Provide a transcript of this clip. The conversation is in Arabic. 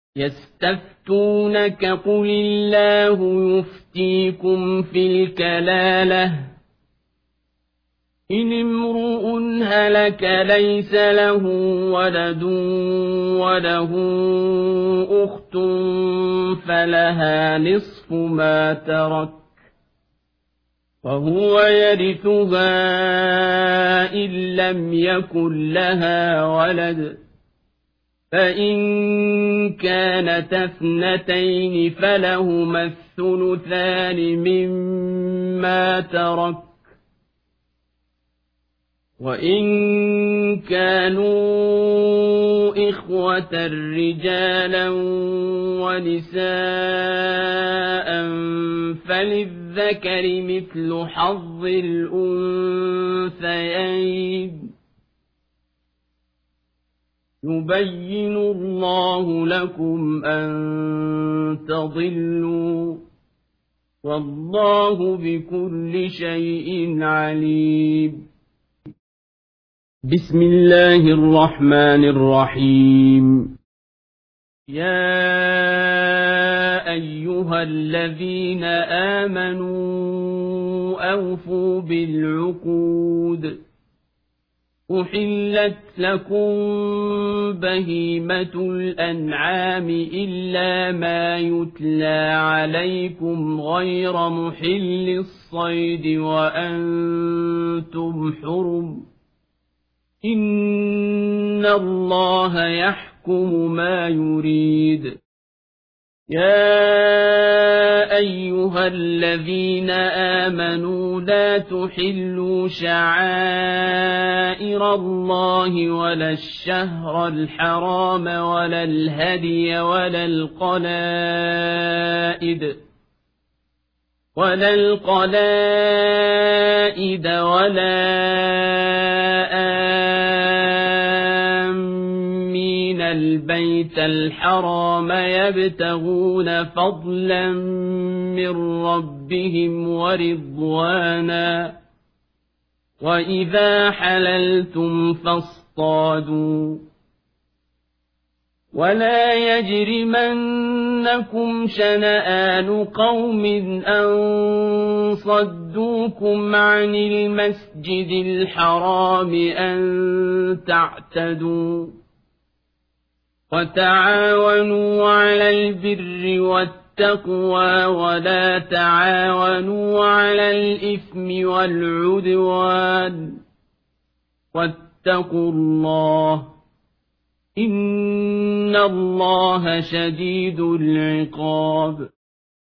يستفتونك قل الله يفتيكم في الكلالة إن امرؤ هلك ليس له ولد وله أخت فلها نصف ما ترك وهو يرثها إن لم يكن لها ولد فإن كانت اثنتين فلهما الثلثان مما ترك وإن كانوا إخوة رجالا ونساء فللذكر مثل حظ الأنثيين يبين الله لكم أن تضلوا والله بكل شيء عليم. بسم الله الرحمن الرحيم. يا أيها الذين آمنوا أوفوا بالعقود أحلت لكم بهيمة الأنعام إلا ما يتلى عليكم غير محل الصيد وأنتم حرم إن الله يحكم ما يريد. يا أيها الذين آمنوا لا تحلوا شعائر الله ولا الشهر الحرام ولا الهدي ولا القلائد ولا آمين البيت الحرام يبتغون فضلا من ربهم ورضوانا وإذا حللتم فاصطادوا ولا يجرمنكم شنآن قوم أن صدوكم عن المسجد الحرام أن تعتدوا وتعاونوا على البر والتقوى ولا تعاونوا على الإثم والعدوان واتقوا الله إن الله شديد العقاب.